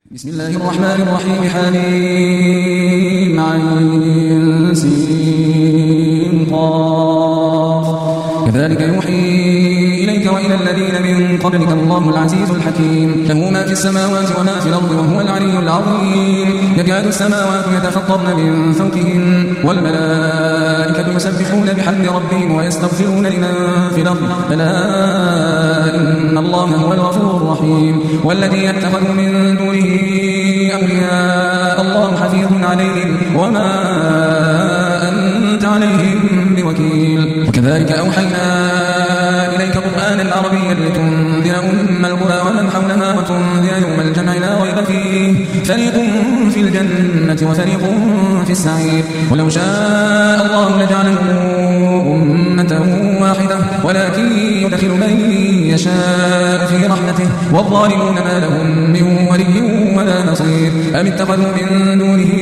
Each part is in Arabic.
بسم الله الرحمن الرحيم. حميم عين سين قاف. كذلك يوحي إليك وإلى الذين من قبلك الله العزيز الحكيم، له ما في السماوات وما في الأرض وهو العلي العظيم. يكاد السماوات يتفطرن من فوقهن والملائكة يسبحون بحمد ربهم ويستغفرون لمن في الأرض ألا إن الله هو الغفور الرحيم. والذين اتخذوا من دونه أولياء الله حفيظ عليهم وما أنت عليهم بوكيل. وكذلك أوحينا إليك قرآنا عربيا لتنذر أم القرى ومن حولها وتنذر يوم الجمع لا ريب فيه، فريق في الجنة وفريق في السعير. ولو شاء الله لجعلهم أمة واحدة ولكن يدخل من يشاء في رحمته والظالمون ما لهم من ولي ولا نصير. أم اتخذوا من دونه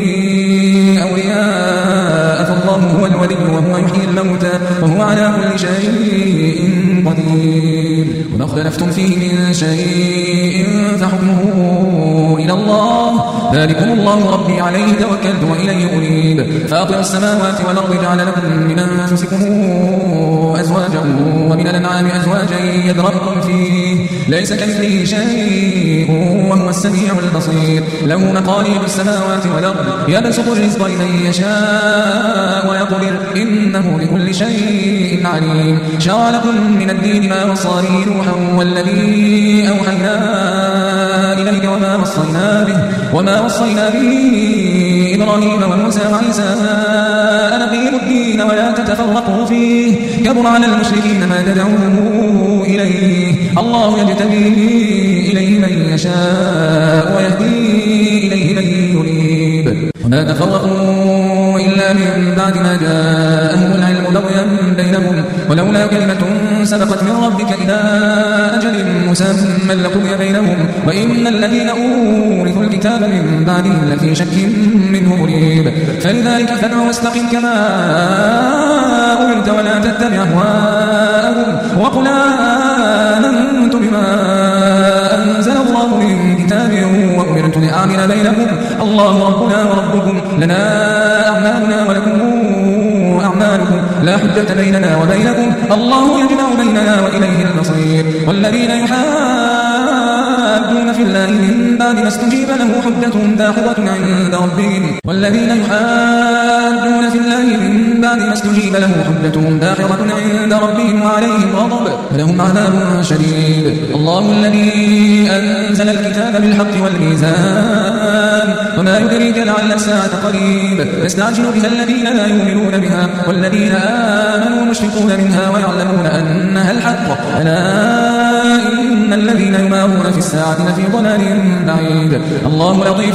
أولياء فالله هو الولي وهو يحيي الموتى وهو على كل شيء قدير. وما اختلفتم فيه من شيء فحكمه إلى الله، ذلكم الله ربي عليه توكلت وإليه أنيب. فاطر السماوات والأرض جعل لكم من أنفسكم أزواجا ومن الأنعام أزواجا يذرأكم فيه، ليس كمثله شيء وهو السميع البصير. له مقاليد السماوات والأرض يبسط الرزق لمن يشاء ويقدر إنه بكل شيء عليم. شرع لكم من الدين ما وصى به نوحا والذي أوحينا إليك وما وصينا به إبراهيم وموسى وعيسى أن أقيموا الدين ولا تتفرقوا فيه، كبر على المشركين ما تدعوه إليه. الله يجتبي إليه من يشاء ويهدي إليه من يريد. وما تفرقوا إلا من بعد ما جاءهم العلم بغيا بينهم، ولولا كلمة سبقت من ربك إلى أجل مسمى لقضي بينهم وإن الذين أورثوا الكتاب من بعدهم لفي شك منه مريب. فلذلك فادع واستقم كما أمرت ولا تتبع أهواءهم وقل آمنت بما أنزل الله من كتاب وأمرت لأعمل بينكم الله ربنا وربكم لنا أعمالنا ولكم أعمالكم لا حجة بيننا وبينكم الله يجمع بيننا وإليه المصير. والذين يحادون في الله من بعد ما استجيب له حجتهم داحضة عند ربهم وعليهم غضب فلهم عذاب شديد. الله الذي أنزل الكتاب بالحق والميزان وما يدريك لعل الساعة قريب. يستعجل بها الذين لا يؤمنون بها والذين آمنوا مشفقون منها ويعلمون أنها الحق ألا إن الذين يمارون في الساعة لفي ضلال بعيد. الله لطيف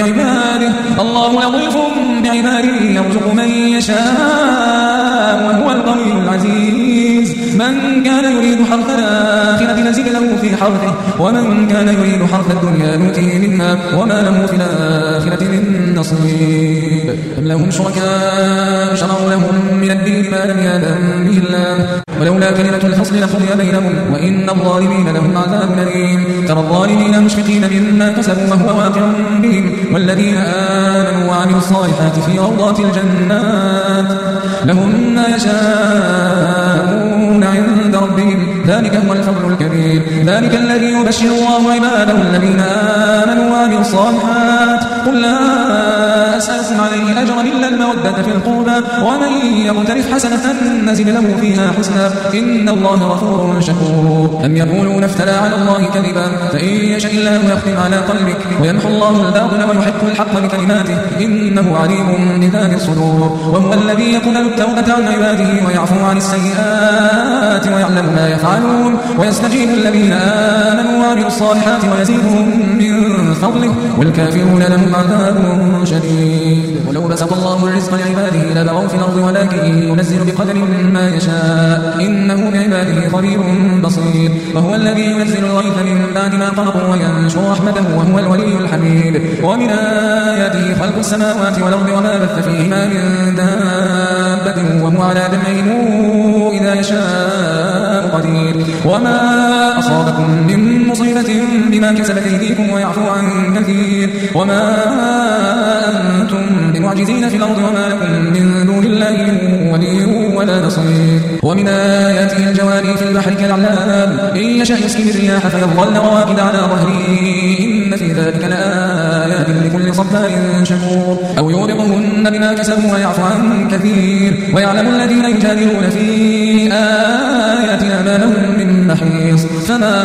بعباده يرزق من يشاء وهو القوي العزيز. من كان يريد حرث الآخرة نزد له في حرثه ومن كان يريد حرث الدنيا نؤته منها وما له في الآخرة من نصيب. أم لهم شركاء شرعوا لهم من الدين ما لم يأذن به الله ولولا كلمة الفصل لقضي بينهم وإن الظالمين لهم عذاب أليم. ترى الظالمين مشفقين مما كسبوا وهو واقع بهم والذين آمنوا وعملوا الصالحات في روضات الجنات لهم ما يشاءون عند ربهم ذلك هو الفضل الكبير. ذلك الذي يبشر الله عباده الذين آمنوا وعملوا الصالحات قل لا أسألكم عليه أجرا إلا المودة في القربى ومن يقترف حسنة نزد له فيها حسنا إن الله غفور شكور. أم يقولون افترى على الله كذبا فإن يشاء الله يختم على قلبك ويمحو الله الباطل ويحق الحق بكلماته إنه عليم بذات الصدور. وهو الذي يقبل التوبة عن عباده ويعفو عن السيئات ويعلم ما يفعلون ويستجيب الذين آمنوا وعملوا الصالحات ويزيدهم من فضله والكافرون لهم عذاب شديد. ولو بسط الله الرزق لعباده لبغوا في الأرض ولكن ينزل بقدر ما يشاء إنه بعباده خبير بصير. وهو الذي ينزل الغيث من بعد ما قنطوا وينشر رحمته وهو الولي الحميد. ومن آياته خلق السماوات والأرض وما بث فيهما من دابة وهو على جمعهم إذا يشاء قدير. وما أصابكم من مصيبة بما كسبت أيديكم ويعفو عن كثير. وما أنتم بمعجزين في الأرض وما لكم من دون الله ولي ولا نصير. ومن آياته الجواري في البحر كالأعلام إن يشأ يسكن الرياح فيظلن رواكد على ظهره إن في ذلك لآيات لكل صبار شكور. أو يورقهن بما كسبوا ويعفو عن كثير. ويعلم الذين يجادلون في آياتنا ما لهم من محيص. فما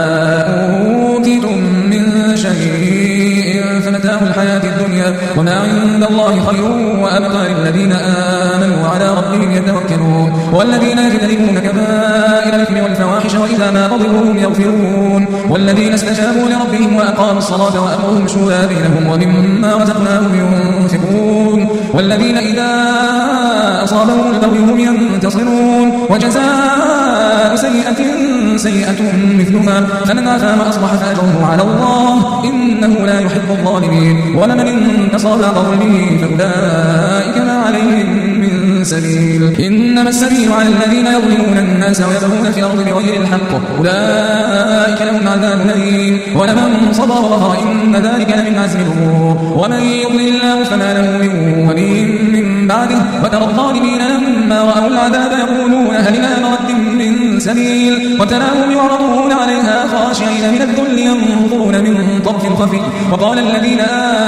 أوتيتم من شيء فمتاع الحياة الدنيا وما عند الله خير وأبقى للذين آمنوا وعلى ربهم يتوكلون. والذين يجتنبون كبائر الإثم والفواحش وإذا ما غضبوا هم يغفرون. والذين استجابوا لربهم وأقاموا الصلاة وأمرهم شورى بينهم ومما رزقناهم ينفقون. والذين إذا أصابهم البغي هم ينتصرون. وجزاء سيئة مثلها فمن عفا وأصلح فأجره على الله إنه لا يحب الظالمين. ولمن انتصر بعد ظلمه فأولئك ما عليهم من سبيل. إنما السبيل على الذين يظلمون الناس ويبغون في الأرض بغير الحق أولئك لهم عذاب أليم. ولمن صبر وغفر إن ذلك لمن عزم الأمور. ومن يضلل الله فما له من ولي من بعده. وترى الظالمين لما رأوا العذاب يقولون هل إلى مرد من سبيل. وتراهم يعرضون عليها خاشعين من الذل ينظرون من طرف خفي. وقال الذين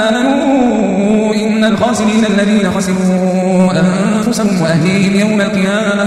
آمنوا إن الخاسرين الذين خسروا أنفسهم وأهليهم يوم القيامة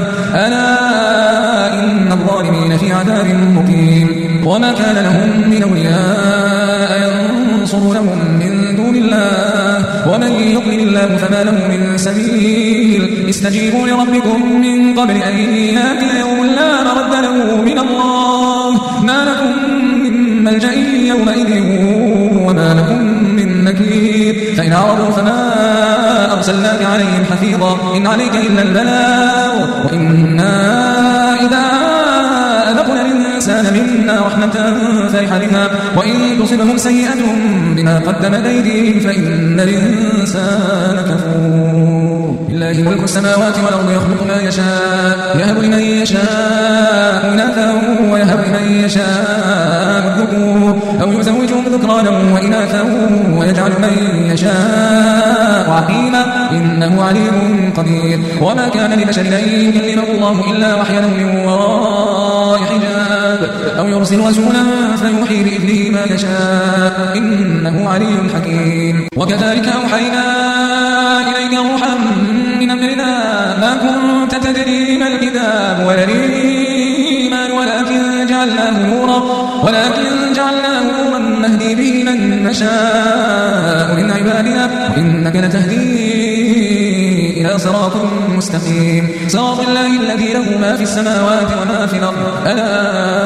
ألا إن الظالمين في عذاب مقيم. وما كان لهم من أولياء ينصرونهم من دون الله ومن يضلل الله فما له من سبيل. استجيبوا لربكم من قبل أن يأتي يوم لا مرد له من الله ما لكم من ملجأ يومئذ وما لكم من نكير. فإن أعرضوا فما أرسلناك عليهم حفيظا إن عليك إلا البلاغ وإنا إذا أذقنا الإنسان منا رحمة فرح بها وإن تصبهم سيئة بما قدمت أيديهم فإن الإنسان كفور. لله ملك السماوات والأرض يخلق ما يشاء يهب لمن يشاء إناثا ويهب لمن يشاء الذكور أو يزوجهم ذكرانا وإناثا ويجعل من يشاء عقيما إنه عليم قدير. وما كان لبشر أن يكلمه الله إلا وحيا من وراء حجاب أو يرسل رسولا فيوحي بإذنه ما يشاء إنه علي حكيم. وكذلك أوحينا إليك روحا من أمرنا ما كنت تدري ما الكتاب ولا الإيمان ولكن جعلناه نورا نهدي به من نشاء من عبادنا وإنك لتهدي إلى صراط مستقيم صراط الله الذي له ما في السماوات وما في الأرض ألا